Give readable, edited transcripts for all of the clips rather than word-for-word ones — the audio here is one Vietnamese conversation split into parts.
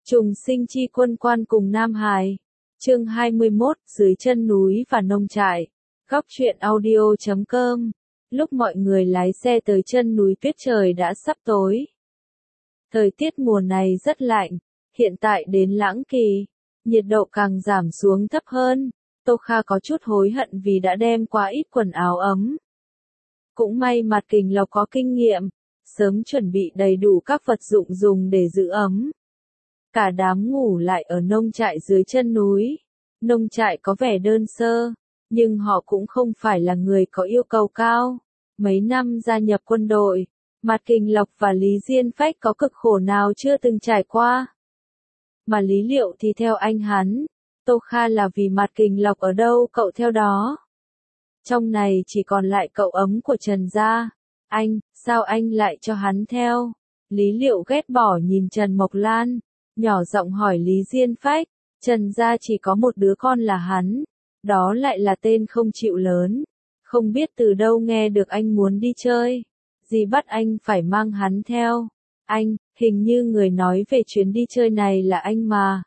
Trùng sinh chi quân quan cùng Nam Hải. Chương 21, dưới chân núi và nông trại. Góc truyện audio.com. Lúc mọi người lái xe tới chân núi tuyết trời đã sắp tối. Thời tiết mùa này rất lạnh, hiện tại đến Lãng Kỳ, nhiệt độ càng giảm xuống thấp hơn. Tô Kha có chút hối hận vì đã đem quá ít quần áo ấm. Cũng may Mạt Kình Lộc có kinh nghiệm, sớm chuẩn bị đầy đủ các vật dụng dùng để giữ ấm. Cả đám ngủ lại ở nông trại dưới chân núi. Nông trại có vẻ đơn sơ, nhưng họ cũng không phải là người có yêu cầu cao. Mấy năm gia nhập quân đội, Mạt Kình Lộc và Lý Diên Phách có cực khổ nào chưa từng trải qua. Mà Lý Liệu thì theo anh hắn, Tô Kha là vì Mạt Kình Lộc ở đâu cậu theo đó. Trong này chỉ còn lại cậu ấm của Trần gia. Anh, sao anh lại cho hắn theo? Lý Liệu ghét bỏ nhìn Trần Mộc Lan, nhỏ giọng hỏi Lý Diên Phách. Trần gia chỉ có một đứa con là hắn, đó lại là tên không chịu lớn. Không biết từ đâu nghe được anh muốn đi chơi, dì bắt anh phải mang hắn theo. Anh, hình như người nói về chuyến đi chơi này là anh mà.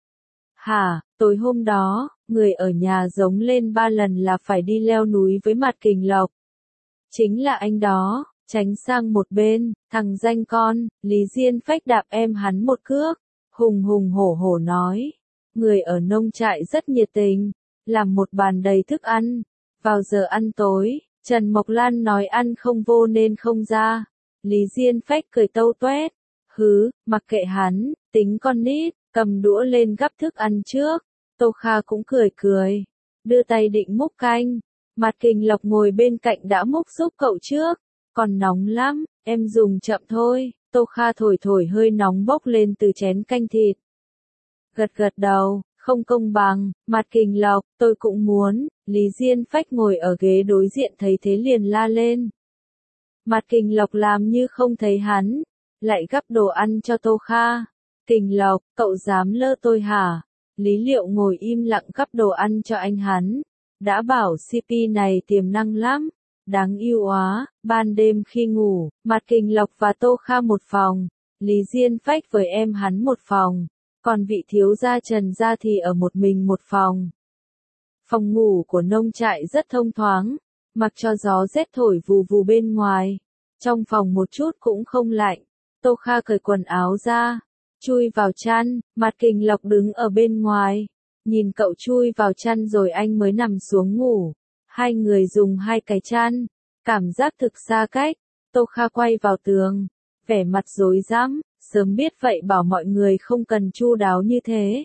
Hả, tối hôm đó, người ở nhà giống lên 3 lần là phải đi leo núi với Mạt Kình Lộc. Chính là anh đó, tránh sang một bên, thằng danh con. Lý Diên Phách đạp em hắn một cước, hùng hùng hổ hổ nói. Người ở nông trại rất nhiệt tình, làm một bàn đầy thức ăn. Vào giờ ăn tối, Trần Mộc Lan nói ăn không vô nên không ra. Lý Diên Phách cười tâu toét. Hứ, mặc kệ hắn, tính con nít, cầm đũa lên gắp thức ăn trước. Tô Kha cũng cười cười, đưa tay định múc canh. Mạt Kình Lộc ngồi bên cạnh đã múc giúp cậu trước. Còn nóng lắm, em dùng chậm thôi. Tô Kha thổi thổi hơi nóng bốc lên từ chén canh thịt. Gật gật đầu, không công bằng. Mạt Kình Lộc, tôi cũng muốn. Lý Diên Phách ngồi ở ghế đối diện thấy thế liền la lên. Mạt Kình Lộc làm như không thấy hắn, lại gắp đồ ăn cho Tô Kha. Kình Lộc, cậu dám lơ tôi hả? Lý Liệu ngồi im lặng gắp đồ ăn cho anh hắn. Đã bảo CP này tiềm năng lắm, đáng yêu quá. Ban đêm khi ngủ, Mạt Kình Lộc và Tô Kha một phòng, Lý Diên Phách với em hắn một phòng, còn vị thiếu gia Trần gia thì ở một mình một phòng. Phòng ngủ của nông trại rất thông thoáng, mặc cho gió rét thổi vù vù bên ngoài. Trong phòng một chút cũng không lạnh. Tô Kha cởi quần áo ra, chui vào chăn. Mạt Kình Lộc đứng ở bên ngoài, nhìn cậu chui vào chăn rồi anh mới nằm xuống ngủ. Hai người dùng hai cái chăn, cảm giác thực xa cách. Tô Kha quay vào tường, vẻ mặt rối rắm, sớm biết vậy bảo mọi người không cần chu đáo như thế.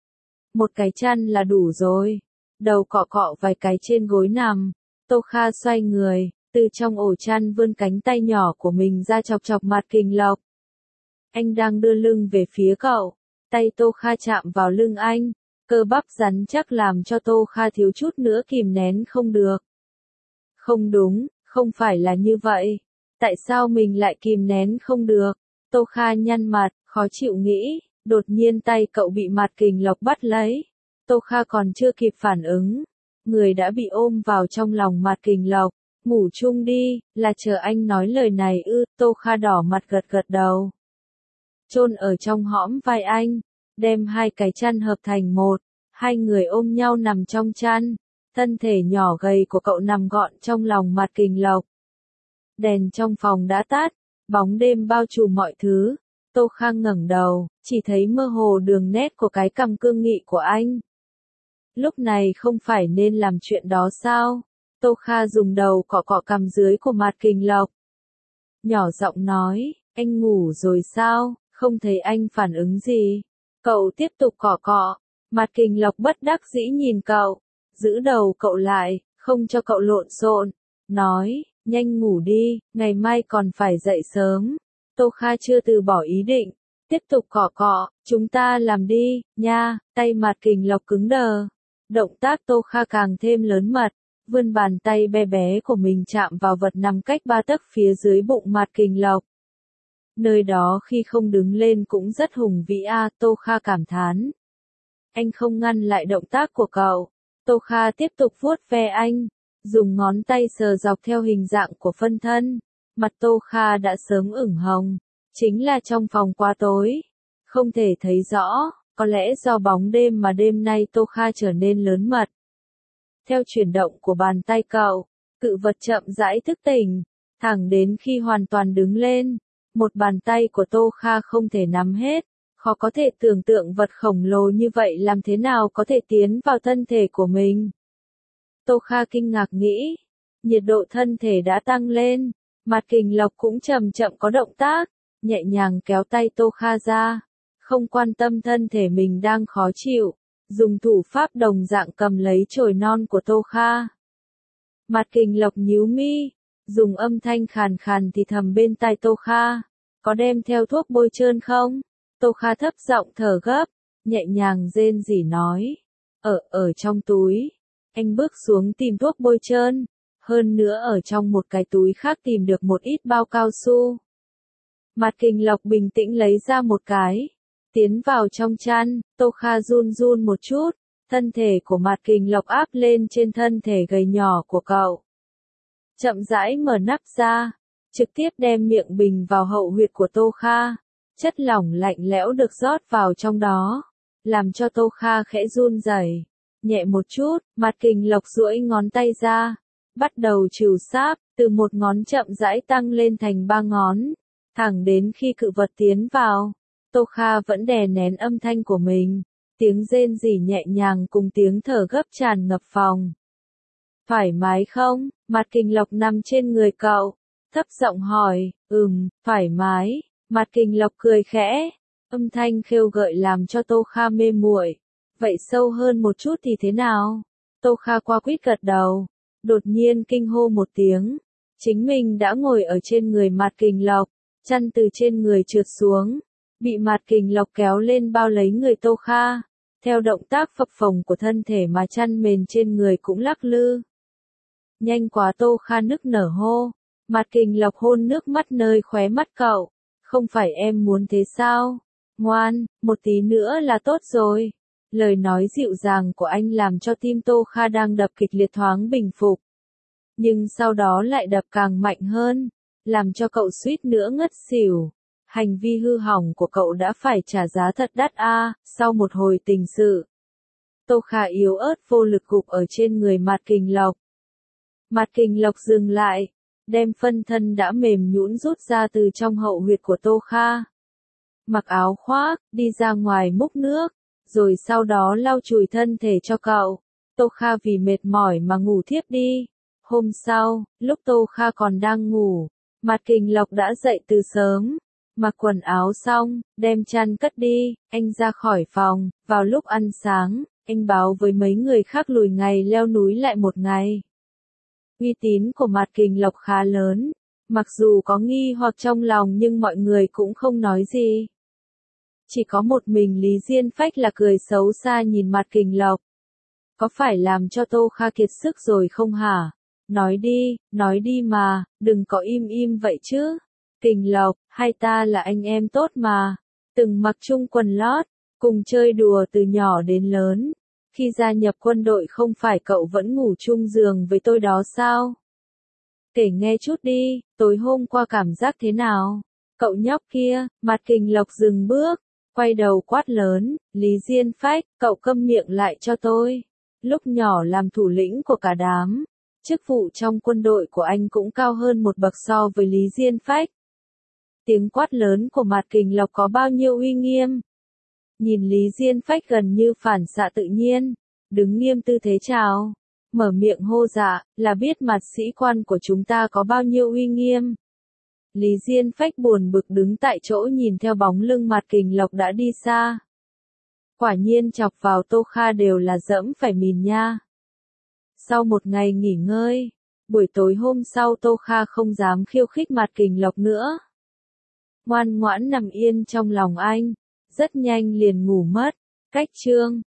Một cái chăn là đủ rồi. Đầu cọ cọ vài cái trên gối nằm, Tô Kha xoay người, từ trong ổ chăn vươn cánh tay nhỏ của mình ra chọc chọc Mạt Kình Lộc. Anh đang đưa lưng về phía cậu, tay Tô Kha chạm vào lưng anh, cơ bắp rắn chắc làm cho Tô Kha thiếu chút nữa kìm nén không được. Không đúng, không phải là như vậy. Tại sao mình lại kìm nén không được? Tô Kha nhăn mặt, khó chịu nghĩ, đột nhiên tay cậu bị Mạt Kình Lộc bắt lấy. Tô Kha còn chưa kịp phản ứng, người đã bị ôm vào trong lòng Mạt Kình Lộc. Ngủ chung đi, là chờ anh nói lời này ư? Tô Kha đỏ mặt gật gật đầu. Chôn ở trong hõm vai anh, đem hai cái chăn hợp thành một, hai người ôm nhau nằm trong chăn. Thân thể nhỏ gầy của cậu nằm gọn trong lòng Mạt Kình Lộc. Đèn trong phòng đã tắt, bóng đêm bao trùm mọi thứ. Tô Kha ngẩng đầu, chỉ thấy mơ hồ đường nét của cái cằm cương nghị của anh. Lúc này không phải nên làm chuyện đó sao? Tô Kha dùng đầu cọ cọ cằm dưới của Mạt Kình Lộc. Nhỏ giọng nói, anh ngủ rồi sao? Không thấy anh phản ứng gì. Cậu tiếp tục cọ cọ. Mạt Kình Lộc bất đắc dĩ nhìn cậu, giữ đầu cậu lại, không cho cậu lộn xộn. Nói, nhanh ngủ đi, ngày mai còn phải dậy sớm. Tô Kha chưa từ bỏ ý định, tiếp tục cọ cọ, chúng ta làm đi, nha. Tay Mạt Kình Lộc cứng đờ. Động tác Tô Kha càng thêm lớn mật, vươn bàn tay bé bé của mình chạm vào vật nằm cách 3 tấc phía dưới bụng Mạt Kình Lộc. Nơi đó khi không đứng lên cũng rất hùng vĩ a. Tô Kha cảm thán. Anh không ngăn lại động tác của cậu. Tô Kha tiếp tục vuốt ve anh, dùng ngón tay sờ dọc theo hình dạng của phân thân. Mặt Tô Kha đã sớm ửng hồng, chính là trong phòng quá tối, không thể thấy rõ, có lẽ do bóng đêm mà đêm nay Tô Kha trở nên lớn mật. Theo chuyển động của bàn tay cậu, cự vật chậm rãi thức tỉnh, thẳng đến khi hoàn toàn đứng lên, một bàn tay của Tô Kha không thể nắm hết, khó có thể tưởng tượng vật khổng lồ như vậy làm thế nào có thể tiến vào thân thể của mình. Tô Kha kinh ngạc nghĩ, nhiệt độ thân thể đã tăng lên, Mạt Kình Lộc cũng chậm chậm có động tác, nhẹ nhàng kéo tay Tô Kha ra, không quan tâm thân thể mình đang khó chịu, dùng thủ pháp đồng dạng cầm lấy chổi non của Tô Kha. Mạt Kình Lộc nhíu mi, dùng âm thanh khàn khàn thì thầm bên tai Tô Kha, có đem theo thuốc bôi trơn không? Tô Kha thấp giọng thở gấp, nhẹ nhàng rên rỉ nói, ở trong túi. Anh bước xuống tìm thuốc bôi trơn, hơn nữa ở trong một cái túi khác tìm được một ít bao cao su. Mạt Kình Lộc bình tĩnh lấy ra một cái, tiến vào trong chăn, Tô Kha run run một chút, thân thể của Mạt Kình Lộc áp lên trên thân thể gầy nhỏ của cậu. Chậm rãi mở nắp ra, trực tiếp đem miệng bình vào hậu huyệt của Tô Kha, chất lỏng lạnh lẽo được rót vào trong đó, làm cho Tô Kha khẽ run rẩy. Nhẹ một chút, Mạt Kình Lộc duỗi ngón tay ra, bắt đầu trừ sáp, từ một ngón chậm rãi tăng lên thành 3 ngón, thẳng đến khi cự vật tiến vào. Tô Kha vẫn đè nén âm thanh của mình, tiếng rên rỉ nhẹ nhàng cùng tiếng thở gấp tràn ngập phòng. Thoải mái không? Mạt Kình Lộc nằm trên người cậu, thấp giọng hỏi, thoải mái. Mạt Kình Lộc cười khẽ, âm thanh khêu gợi làm cho Tô Kha mê muội. Vậy sâu hơn một chút thì thế nào? Tô Kha qua quýt gật đầu, đột nhiên kinh hô một tiếng. Chính mình đã ngồi ở trên người Mạt Kình Lộc, chăn từ trên người trượt xuống, bị Mạt Kình Lộc kéo lên bao lấy người Tô Kha. Theo động tác phập phồng của thân thể mà chăn mền trên người cũng lắc lư. Nhanh quá, Tô Kha nức nở hô. Mạt Kình Lộc hôn nước mắt nơi khóe mắt cậu. Không phải em muốn thế sao? Ngoan, một tí nữa là tốt rồi. Lời nói dịu dàng của anh làm cho tim Tô Kha đang đập kịch liệt thoáng bình phục. Nhưng sau đó lại đập càng mạnh hơn, làm cho cậu suýt nữa ngất xỉu. Hành vi hư hỏng của cậu đã phải trả giá thật đắt a. Sau một hồi tình sự, Tô Kha yếu ớt vô lực gục ở trên người Mạt Kình Lộc. Mạt Kình Lộc dừng lại, đem phân thân đã mềm nhũn rút ra từ trong hậu huyệt của Tô Kha. Mặc áo khoác, đi ra ngoài múc nước, rồi sau đó lau chùi thân thể cho cậu. Tô Kha vì mệt mỏi mà ngủ thiếp đi. Hôm sau, lúc Tô Kha còn đang ngủ, Mạt Kình Lộc đã dậy từ sớm. Mặc quần áo xong, đem chăn cất đi, anh ra khỏi phòng. Vào lúc ăn sáng, anh báo với mấy người khác lùi ngày leo núi lại một ngày. Uy tín của Mạt Kình Lộc khá lớn, mặc dù có nghi hoặc trong lòng nhưng mọi người cũng không nói gì. Chỉ có một mình Lý Diên Phách là cười xấu xa nhìn Mạt Kình Lộc. Có phải làm cho Tô Kha kiệt sức rồi không hả? Nói đi mà, đừng có im vậy chứ. Kình Lộc, hai ta là anh em tốt mà, từng mặc chung quần lót, cùng chơi đùa từ nhỏ đến lớn. Khi gia nhập quân đội không phải cậu vẫn ngủ chung giường với tôi đó sao? Kể nghe chút đi, tối hôm qua cảm giác thế nào? Cậu nhóc kia. Mạt Kình Lộc dừng bước, quay đầu quát lớn, Lý Diên Phách, cậu câm miệng lại cho tôi. Lúc nhỏ làm thủ lĩnh của cả đám, chức vụ trong quân đội của anh cũng cao hơn một bậc so với Lý Diên Phách. Tiếng quát lớn của Mạt Kình Lộc có bao nhiêu uy nghiêm. Nhìn Lý Diên Phách gần như phản xạ tự nhiên, đứng nghiêm tư thế chào, mở miệng hô dạ, là biết mặt sĩ quan của chúng ta có bao nhiêu uy nghiêm. Lý Diên Phách buồn bực đứng tại chỗ nhìn theo bóng lưng Mạt Kình Lộc đã đi xa. Quả nhiên chọc vào Tô Kha đều là dẫm phải mìn nha. Sau một ngày nghỉ ngơi, buổi tối hôm sau Tô Kha không dám khiêu khích Mạt Kình Lộc nữa. Ngoan ngoãn nằm yên trong lòng anh, rất nhanh liền ngủ mất. Cách chương